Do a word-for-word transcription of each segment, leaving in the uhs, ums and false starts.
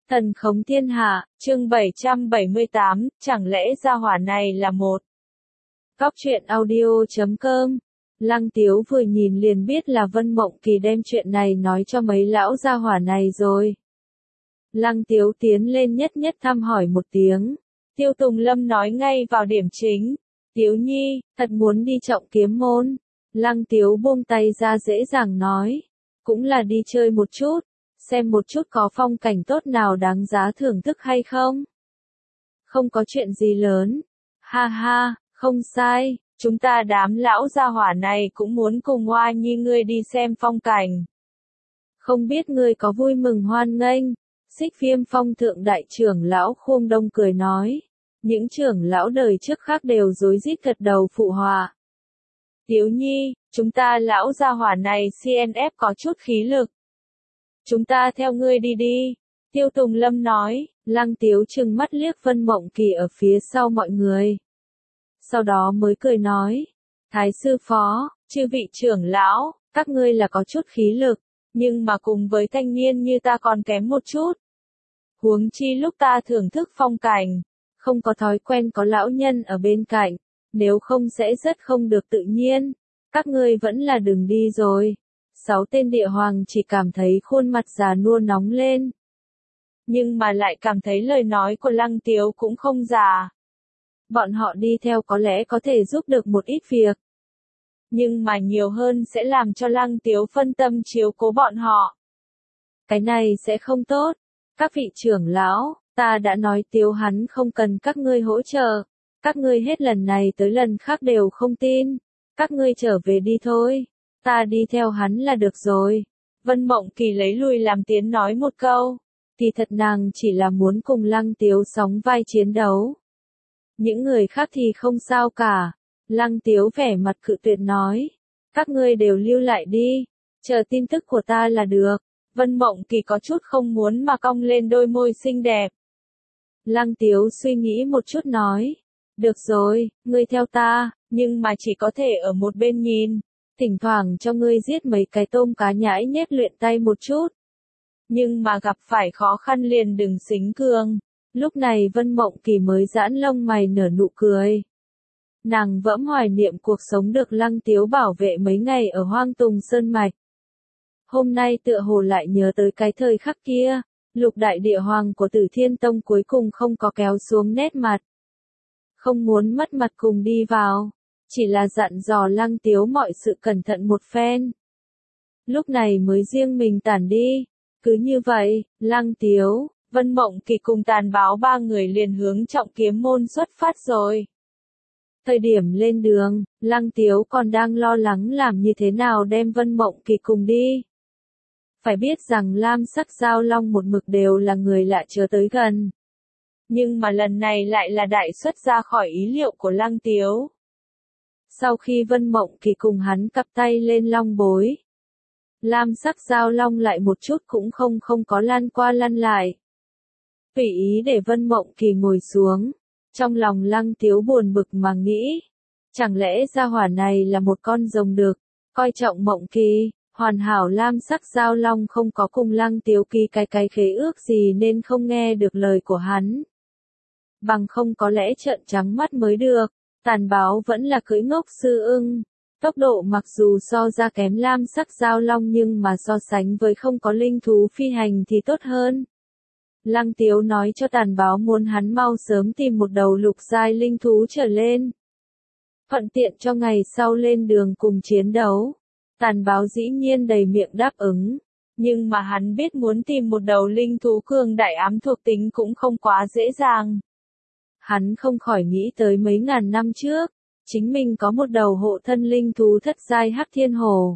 Thần khống thiên hạ, chương bảy trăm bảy mươi tám, chẳng lẽ gia hỏa này là một. Góc truyện audio chấm com. Lăng Tiếu vừa nhìn liền biết là Vân Mộng Kỳ đem chuyện này nói cho mấy lão gia hỏa này rồi. Lăng Tiếu tiến lên nhất nhất thăm hỏi một tiếng. Tiêu Tùng Lâm nói ngay vào điểm chính. Tiếu Nhi, thật muốn đi Trọng Kiếm môn. Lăng Tiếu buông tay ra dễ dàng nói. Cũng là đi chơi một chút. Xem một chút có phong cảnh tốt nào đáng giá thưởng thức hay không? Không có chuyện gì lớn. Ha ha, không sai, chúng ta đám lão gia hỏa này cũng muốn cùng Hoa Nhi ngươi đi xem phong cảnh. Không biết ngươi có vui mừng hoan nghênh? Xích Viêm Phong thượng đại trưởng lão Khuông Đông cười nói. Những trưởng lão đời trước khác đều rối rít gật đầu phụ họa. Tiếu Nhi, chúng ta lão gia hỏa này xê en ép có chút khí lực. Chúng ta theo ngươi đi đi. Tiêu Tùng Lâm nói, Lăng Tiếu trừng mắt liếc Vân Mộng Kỳ ở phía sau mọi người. Sau đó mới cười nói, Thái sư phó, chư vị trưởng lão, các ngươi là có chút khí lực, nhưng mà cùng với thanh niên như ta còn kém một chút. Huống chi lúc ta thưởng thức phong cảnh, không có thói quen có lão nhân ở bên cạnh, nếu không sẽ rất không được tự nhiên. Các ngươi vẫn là đừng đi rồi. Sáu tên địa hoàng chỉ cảm thấy khuôn mặt già nua nóng lên. Nhưng mà lại cảm thấy lời nói của Lăng Tiếu cũng không già. Bọn họ đi theo có lẽ có thể giúp được một ít việc. Nhưng mà nhiều hơn sẽ làm cho Lăng Tiếu phân tâm chiếu cố bọn họ. Cái này sẽ không tốt. Các vị trưởng lão, ta đã nói Tiếu hắn không cần các ngươi hỗ trợ. Các ngươi hết lần này tới lần khác đều không tin. Các ngươi trở về đi thôi. Ta đi theo hắn là được rồi. Vân Mộng Kỳ lấy lui làm tiến nói một câu. Thì thật nàng chỉ là muốn cùng Lăng Tiếu sóng vai chiến đấu. Những người khác thì không sao cả. Lăng Tiếu vẻ mặt cự tuyệt nói. Các ngươi đều lưu lại đi. Chờ tin tức của ta là được. Vân Mộng Kỳ có chút không muốn mà cong lên đôi môi xinh đẹp. Lăng Tiếu suy nghĩ một chút nói. Được rồi, ngươi theo ta, nhưng mà chỉ có thể ở một bên nhìn. Thỉnh thoảng cho ngươi giết mấy cái tôm cá nhãi nhép luyện tay một chút. Nhưng mà gặp phải khó khăn liền đừng xính cường. Lúc này Vân Mộng Kỳ mới giãn lông mày nở nụ cười. Nàng vẫn hoài niệm cuộc sống được Lăng Tiếu bảo vệ mấy ngày ở Hoang Tùng Sơn Mạch. Hôm nay tựa hồ lại nhớ tới cái thời khắc kia, lục đại địa hoàng của Tử Thiên Tông cuối cùng không có kéo xuống nét mặt. Không muốn mất mặt cùng đi vào. Chỉ là dặn dò Lăng Tiếu mọi sự cẩn thận một phen. Lúc này mới riêng mình tản đi. Cứ như vậy, Lăng Tiếu, Vân Mộng Kỳ cùng Tàn Báo ba người liền hướng Trọng Kiếm môn xuất phát rồi. Thời điểm lên đường, Lăng Tiếu còn đang lo lắng làm như thế nào đem Vân Mộng Kỳ cùng đi. Phải biết rằng lam sắc giao long một mực đều là người lạ chớ tới gần. Nhưng mà lần này lại là đại xuất ra khỏi ý liệu của Lăng Tiếu. Sau khi Vân Mộng Kỳ cùng hắn cặp tay lên long bối, lam sắc giao long lại một chút cũng không không có lăn qua lăn lại. Tùy ý để Vân Mộng Kỳ ngồi xuống, trong lòng Lăng Tiếu buồn bực mà nghĩ, chẳng lẽ gia hỏa này là một con rồng đực, coi trọng Mộng Kỳ, hoàn hảo lam sắc giao long không có cùng Lăng Tiếu ký cái cái khế ước gì nên không nghe được lời của hắn. Bằng không có lẽ trợn trắng mắt mới được. Tàn Báo vẫn là cưỡi ngốc sư ưng. Tốc độ mặc dù so ra kém lam sắc giao long nhưng mà so sánh với không có linh thú phi hành thì tốt hơn. Lăng Tiếu nói cho Tàn Báo muốn hắn mau sớm tìm một đầu lục giai linh thú trở lên. Thuận tiện cho ngày sau lên đường cùng chiến đấu. Tàn Báo dĩ nhiên đầy miệng đáp ứng. Nhưng mà hắn biết muốn tìm một đầu linh thú cường đại ám thuộc tính cũng không quá dễ dàng. Hắn không khỏi nghĩ tới mấy ngàn năm trước, chính mình có một đầu hộ thân linh thú thất giai Hắc Thiên Hổ.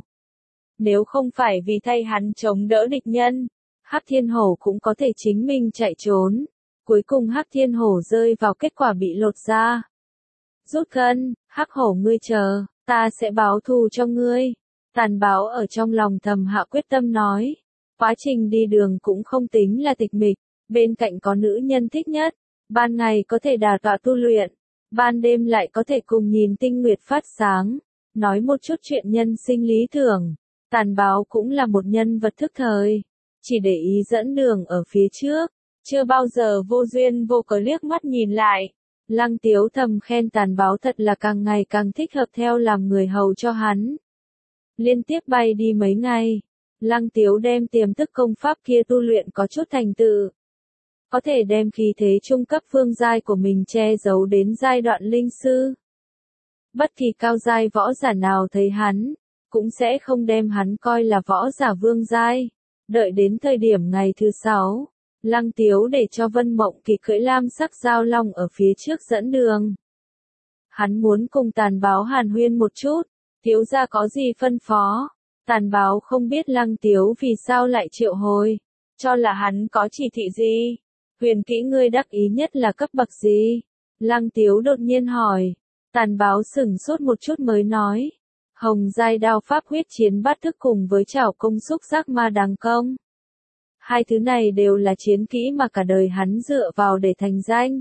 Nếu không phải vì thay hắn chống đỡ địch nhân, Hắc Thiên Hổ cũng có thể chính mình chạy trốn. Cuối cùng Hắc Thiên Hổ rơi vào kết quả bị lột da. Rút gân, Hắc Hổ ngươi chờ, ta sẽ báo thù cho ngươi. Tàn Báo ở trong lòng thầm hạ quyết tâm nói. Quá trình đi đường cũng không tính là tịch mịch, bên cạnh có nữ nhân thích nhất. Ban ngày có thể đả tọa tu luyện, ban đêm lại có thể cùng nhìn tinh nguyệt phát sáng, nói một chút chuyện nhân sinh lý tưởng. Tàn Báo cũng là một nhân vật thức thời, chỉ để ý dẫn đường ở phía trước, chưa bao giờ vô duyên vô cớ liếc mắt nhìn lại. Lăng Tiếu thầm khen Tàn Báo thật là càng ngày càng thích hợp theo làm người hầu cho hắn. Liên tiếp bay đi mấy ngày, Lăng Tiếu đem tiềm thức công pháp kia tu luyện có chút thành tựu. Có thể đem khí thế trung cấp phương giai của mình che giấu đến giai đoạn linh sư. Bất kỳ cao giai võ giả nào thấy hắn, cũng sẽ không đem hắn coi là võ giả vương giai. Đợi đến thời điểm ngày thứ sáu, Lăng Tiếu để cho Vân Mộng Kỳ cưỡi lam sắc giao long ở phía trước dẫn đường. Hắn muốn cùng Tàn Báo hàn huyên một chút, thiếu gia có gì phân phó. Tàn Báo không biết Lăng Tiếu vì sao lại triệu hồi, cho là hắn có chỉ thị gì. Huyền kỹ ngươi đắc ý nhất là cấp bậc gì? Lăng Tiếu đột nhiên hỏi. Tàn Báo sửng sốt một chút mới nói. Hồng giai đao pháp huyết chiến bát thức cùng với trảo công xúc giác ma đằng công. Hai thứ này đều là chiến kỹ mà cả đời hắn dựa vào để thành danh.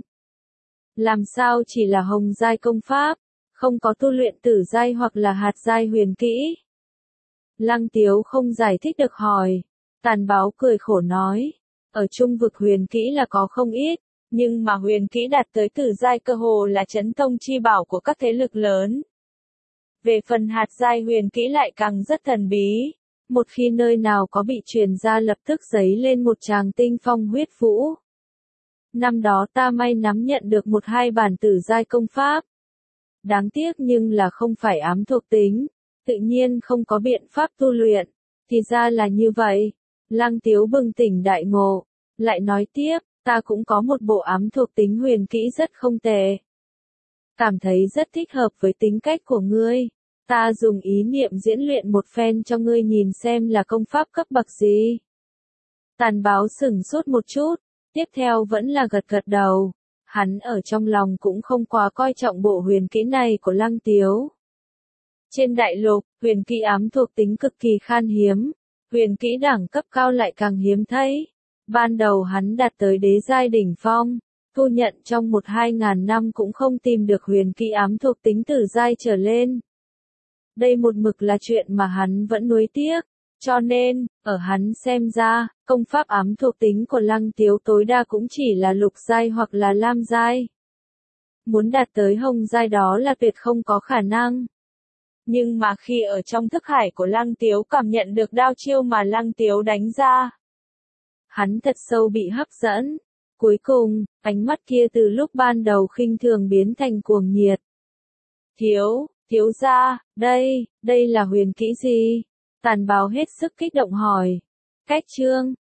Làm sao chỉ là hồng giai công pháp, không có tu luyện tử giai hoặc là hạt giai huyền kỹ? Lăng Tiếu không giải thích được hỏi. Tàn Báo cười khổ nói. Ở trung vực huyền kỹ là có không ít, nhưng mà huyền kỹ đạt tới tử giai cơ hồ là chấn tông chi bảo của các thế lực lớn. Về phần hạt giai huyền kỹ lại càng rất thần bí. Một khi nơi nào có bị truyền ra lập tức giấy lên một tràng tinh phong huyết vũ. Năm đó ta may nắm nhận được một hai bản tử giai công pháp. Đáng tiếc nhưng là không phải ám thuộc tính, tự nhiên không có biện pháp tu luyện. Thì ra là như vậy. Lăng Tiếu bừng tỉnh đại ngộ, lại nói tiếp, ta cũng có một bộ ám thuộc tính huyền kỹ rất không tệ. Cảm thấy rất thích hợp với tính cách của ngươi. Ta dùng ý niệm diễn luyện một phen cho ngươi nhìn xem là công pháp cấp bậc gì. Tàn Báo sửng sốt một chút, tiếp theo vẫn là gật gật đầu. Hắn ở trong lòng cũng không quá coi trọng bộ huyền kỹ này của Lăng Tiếu. Trên đại lục, huyền kỹ ám thuộc tính cực kỳ khan hiếm, huyền kỹ đẳng cấp cao lại càng hiếm thấy. Ban đầu hắn đạt tới đế giai đỉnh phong, thu nhận trong một hai ngàn năm cũng không tìm được huyền kỹ ám thuộc tính tử giai trở lên. Đây một mực là chuyện mà hắn vẫn nuối tiếc, cho nên, ở hắn xem ra, công pháp ám thuộc tính của Lăng Tiếu tối đa cũng chỉ là lục giai hoặc là lam giai. Muốn đạt tới hồng giai đó là tuyệt không có khả năng. Nhưng mà khi ở trong thức hải của Lăng Tiếu cảm nhận được đao chiêu mà Lăng Tiếu đánh ra, hắn thật sâu bị hấp dẫn. Cuối cùng, ánh mắt kia từ lúc ban đầu khinh thường biến thành cuồng nhiệt. Thiếu, thiếu gia, đây, đây là huyền kỹ gì? Tàn Báo hết sức kích động hỏi. Cách chương